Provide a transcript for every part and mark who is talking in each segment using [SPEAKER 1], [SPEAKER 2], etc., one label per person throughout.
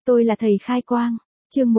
[SPEAKER 1] Tôi là thầy khai quang. Chương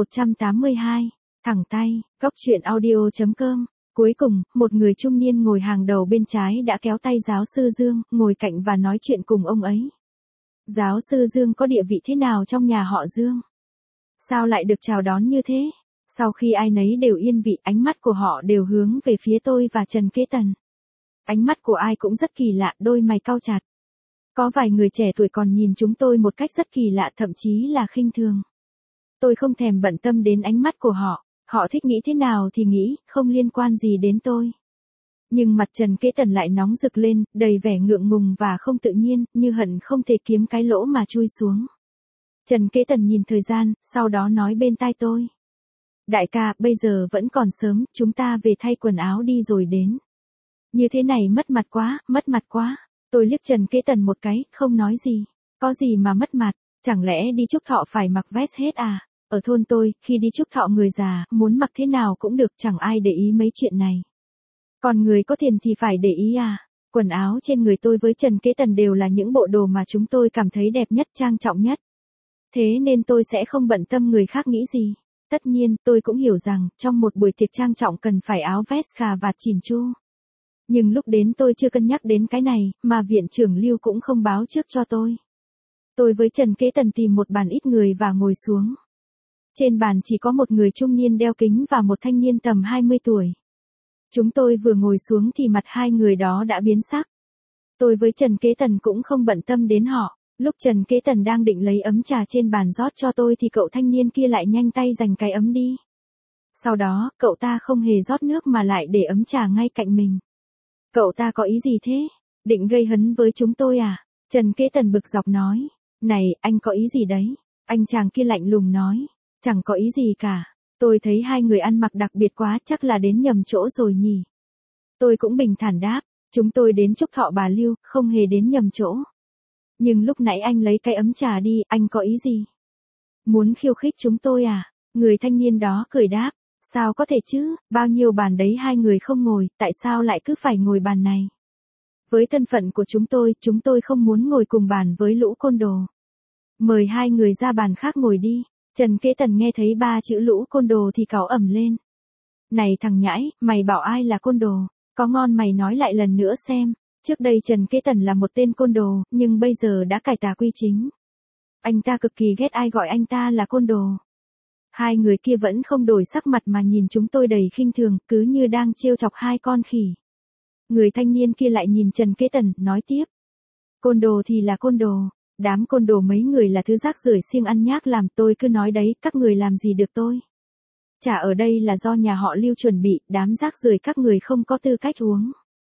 [SPEAKER 1] 182. Thẳng tay. Góc truyện audio.com. Cuối cùng, một người trung niên ngồi hàng đầu bên trái đã kéo tay giáo sư Dương, ngồi cạnh và nói chuyện cùng ông ấy. Giáo sư Dương có địa vị thế nào trong nhà họ Dương? Sao lại được chào đón như thế? Sau khi ai nấy đều yên vị, ánh mắt của họ đều hướng về phía tôi và Trần Kế Tần. Ánh mắt của ai cũng rất kỳ lạ, đôi mày cau chặt. Có vài người trẻ tuổi còn nhìn chúng tôi một cách rất kỳ lạ, thậm chí là khinh thường. Tôi không thèm bận tâm đến ánh mắt của họ, họ thích nghĩ thế nào thì nghĩ, không liên quan gì đến tôi. Nhưng mặt Trần Kế Tần lại nóng rực lên, đầy vẻ ngượng ngùng và không tự nhiên, như hận không thể kiếm cái lỗ mà chui xuống. Trần Kế Tần nhìn thời gian, sau đó nói bên tai tôi. Đại ca, bây giờ vẫn còn sớm, chúng ta về thay quần áo đi rồi đến. Như thế này mất mặt quá, mất mặt quá. Tôi liếc Trần Kế Tần một cái, không nói gì. Có gì mà mất mặt, chẳng lẽ đi chúc thọ phải mặc vest hết à? Ở thôn tôi, khi đi chúc thọ người già, muốn mặc thế nào cũng được, chẳng ai để ý mấy chuyện này. Còn người có tiền thì phải để ý à? Quần áo trên người tôi với Trần Kế Tần đều là những bộ đồ mà chúng tôi cảm thấy đẹp nhất, trang trọng nhất. Thế nên tôi sẽ không bận tâm người khác nghĩ gì. Tất nhiên, tôi cũng hiểu rằng, trong một buổi tiệc trang trọng cần phải áo vest cà vạt chỉn chu. Nhưng lúc đến tôi chưa cân nhắc đến cái này, mà viện trưởng Lưu cũng không báo trước cho tôi. Tôi với Trần Kế Tần tìm một bàn ít người và ngồi xuống. Trên bàn chỉ có một người trung niên đeo kính và một thanh niên tầm 20 tuổi. Chúng tôi vừa ngồi xuống thì mặt hai người đó đã biến sắc. Tôi với Trần Kế Tần cũng không bận tâm đến họ. Lúc Trần Kế Tần đang định lấy ấm trà trên bàn rót cho tôi thì cậu thanh niên kia lại nhanh tay giành cái ấm đi. Sau đó, cậu ta không hề rót nước mà lại để ấm trà ngay cạnh mình. Cậu ta có ý gì thế? Định gây hấn với chúng tôi à? Trần Kế Tần bực dọc nói. Này, anh có ý gì đấy? Anh chàng kia lạnh lùng nói. Chẳng có ý gì cả. Tôi thấy hai người ăn mặc đặc biệt quá, chắc là đến nhầm chỗ rồi nhỉ. Tôi cũng bình thản đáp. Chúng tôi đến chúc thọ bà Lưu, không hề đến nhầm chỗ. Nhưng lúc nãy anh lấy cái ấm trà đi, anh có ý gì? Muốn khiêu khích chúng tôi à? Người thanh niên đó cười đáp. Sao có thể chứ, bao nhiêu bàn đấy hai người không ngồi, tại sao lại cứ phải ngồi bàn này? Với thân phận của chúng tôi không muốn ngồi cùng bàn với lũ côn đồ. Mời hai người ra bàn khác ngồi đi. Trần Kế Tần nghe thấy ba chữ lũ côn đồ thì cáu ẩm lên. Này thằng nhãi, mày bảo ai là côn đồ? Có ngon mày nói lại lần nữa xem. Trước đây Trần Kế Tần là một tên côn đồ, nhưng bây giờ đã cải tà quy chính. Anh ta cực kỳ ghét ai gọi anh ta là côn đồ. Hai người kia vẫn không đổi sắc mặt mà nhìn chúng tôi đầy khinh thường, cứ như đang trêu chọc hai con khỉ. Người thanh niên kia lại nhìn Trần Kế Tần, nói tiếp. Côn đồ thì là côn đồ. Đám côn đồ mấy người là thứ rác rưởi siêng ăn nhác làm, tôi cứ nói đấy, các người làm gì được tôi. Trà ở đây là do nhà họ Lưu chuẩn bị, đám rác rưởi các người không có tư cách uống.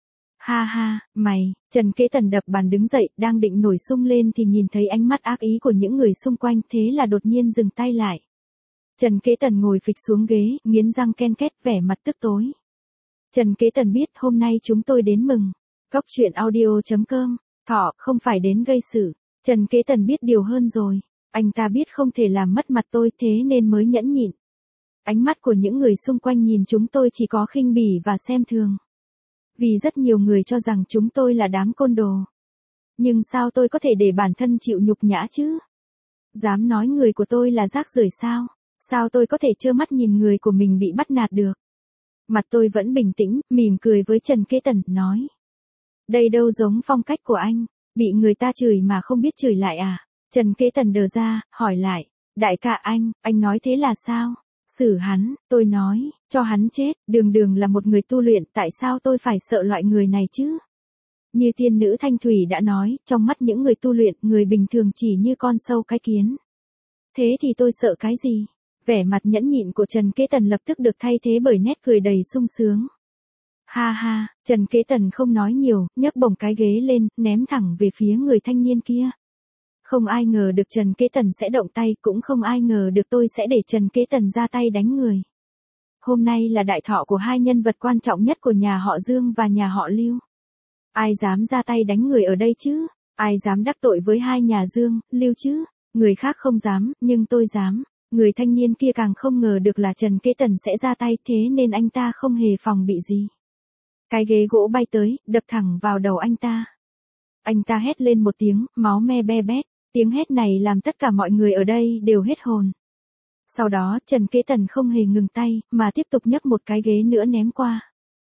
[SPEAKER 1] Ha ha, mày, Trần Kế Tần đập bàn đứng dậy, đang định nổi sung lên thì nhìn thấy ánh mắt ác ý của những người xung quanh, thế là đột nhiên dừng tay lại. Trần Kế Tần ngồi phịch xuống ghế, nghiến răng ken két, vẻ mặt tức tối. Trần Kế Tần biết hôm nay chúng tôi đến mừng. Góc truyện audio.com. Thọ, không phải đến gây sự. Trần Kế Tần biết điều hơn rồi. Anh ta biết không thể làm mất mặt tôi, thế nên mới nhẫn nhịn. Ánh mắt của những người xung quanh nhìn chúng tôi chỉ có khinh bỉ và xem thường. Vì rất nhiều người cho rằng chúng tôi là đám côn đồ. Nhưng sao tôi có thể để bản thân chịu nhục nhã chứ? Dám nói người của tôi là rác rưởi sao? Sao tôi có thể trơ mắt nhìn người của mình bị bắt nạt được? Mặt tôi vẫn bình tĩnh, mỉm cười với Trần Kế Tần, nói. Đây đâu giống phong cách của anh, bị người ta chửi mà không biết chửi lại à? Trần Kế Tần đờ ra, hỏi lại. Đại ca anh nói thế là sao? Xử hắn, tôi nói, cho hắn chết, đường là một người tu luyện, tại sao tôi phải sợ loại người này chứ? Như tiên nữ Thanh Thủy đã nói, trong mắt những người tu luyện, người bình thường chỉ như con sâu cái kiến. Thế thì tôi sợ cái gì? Vẻ mặt nhẫn nhịn của Trần Kế Tần lập tức được thay thế bởi nét cười đầy sung sướng. Ha ha, Trần Kế Tần không nói nhiều, nhấc bổng cái ghế lên, ném thẳng về phía người thanh niên kia. Không ai ngờ được Trần Kế Tần sẽ động tay, cũng không ai ngờ được tôi sẽ để Trần Kế Tần ra tay đánh người. Hôm nay là đại thọ của hai nhân vật quan trọng nhất của nhà họ Dương và nhà họ Lưu. Ai dám ra tay đánh người ở đây chứ? Ai dám đắc tội với hai nhà Dương, Lưu chứ? Người khác không dám, nhưng tôi dám. Người thanh niên kia càng không ngờ được là Trần Kế Tần sẽ ra tay, thế nên anh ta không hề phòng bị gì. Cái ghế gỗ bay tới, đập thẳng vào đầu anh ta. Anh ta hét lên một tiếng, máu me be bét. Tiếng hét này làm tất cả mọi người ở đây đều hết hồn. Sau đó Trần Kế Tần không hề ngừng tay, mà tiếp tục nhấc một cái ghế nữa ném qua.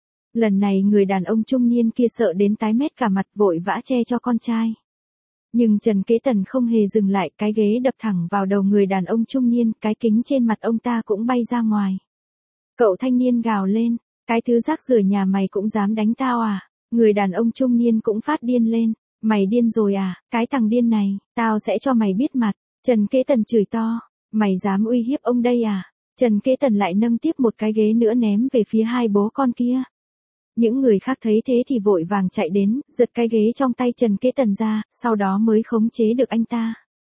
[SPEAKER 1] Lần này người đàn ông trung niên kia sợ đến tái mét cả mặt, vội vã che cho con trai. Nhưng Trần Kế Tần không hề dừng lại, cái ghế đập thẳng vào đầu người đàn ông trung niên, cái kính trên mặt ông ta cũng bay ra ngoài. Cậu thanh niên gào lên, cái thứ rác rưởi nhà mày cũng dám đánh tao à? Người đàn ông trung niên cũng phát điên lên, mày điên rồi à, cái thằng điên này, tao sẽ cho mày biết mặt. Trần Kế Tần chửi to, mày dám uy hiếp ông đây à? Trần Kế Tần lại nâng tiếp một cái ghế nữa ném về phía hai bố con kia. Những người khác thấy thế thì vội vàng chạy đến, giật cái ghế trong tay Trần Kế Tần ra, sau đó mới khống chế được anh ta.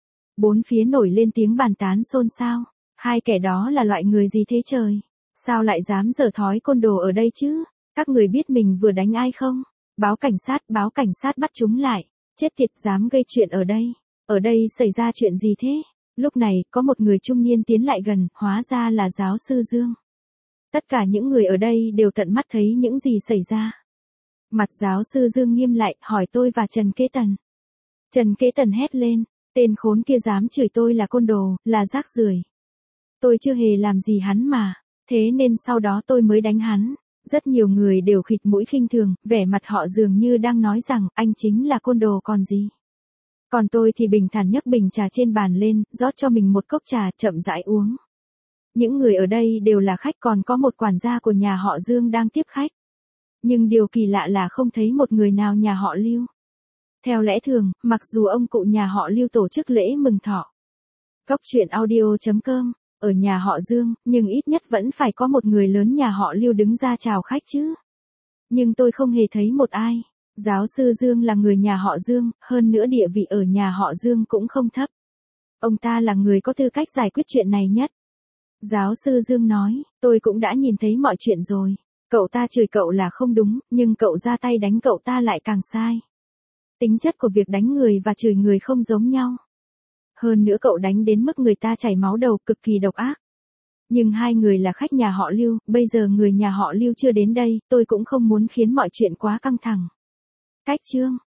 [SPEAKER 1] Bốn phía nổi lên tiếng bàn tán xôn xao. Hai kẻ đó là loại người gì thế trời? Sao lại dám giở thói côn đồ ở đây chứ? Các người biết mình vừa đánh ai không? Báo cảnh sát bắt chúng lại. Chết tiệt, dám gây chuyện ở đây. Ở đây xảy ra chuyện gì thế? Lúc này, có một người trung niên tiến lại gần, hóa ra là giáo sư Dương. Tất cả những người ở đây đều tận mắt thấy những gì xảy ra. Mặt giáo sư Dương nghiêm lại, hỏi tôi và Trần Kế Tần. Trần Kế Tần hét lên, tên khốn kia dám chửi tôi là côn đồ, là rác rưởi. Tôi chưa hề làm gì hắn mà, thế nên sau đó tôi mới đánh hắn. Rất nhiều người đều khịt mũi khinh thường, vẻ mặt họ dường như đang nói rằng anh chính là côn đồ còn gì. Còn tôi thì bình thản nhấc bình trà trên bàn lên, rót cho mình một cốc trà, chậm rãi uống. Những người ở đây đều là khách, còn có một quản gia của nhà họ Dương đang tiếp khách. Nhưng điều kỳ lạ là không thấy một người nào nhà họ Lưu. Theo lẽ thường, mặc dù ông cụ nhà họ Lưu tổ chức lễ mừng thọ Cóc truyện audio.com ở nhà họ Dương, nhưng ít nhất vẫn phải có một người lớn nhà họ Lưu đứng ra chào khách chứ. Nhưng tôi không hề thấy một ai. Giáo sư Dương là người nhà họ Dương, hơn nữa địa vị ở nhà họ Dương cũng không thấp. Ông ta là người có tư cách giải quyết chuyện này nhất. Giáo sư Dương nói, tôi cũng đã nhìn thấy mọi chuyện rồi. Cậu ta chửi cậu là không đúng, nhưng cậu ra tay đánh cậu ta lại càng sai. Tính chất của việc đánh người và chửi người không giống nhau. Hơn nữa cậu đánh đến mức người ta chảy máu đầu, cực kỳ độc ác. Nhưng hai người là khách nhà họ Lưu, bây giờ người nhà họ Lưu chưa đến đây, tôi cũng không muốn khiến mọi chuyện quá căng thẳng. Cách chương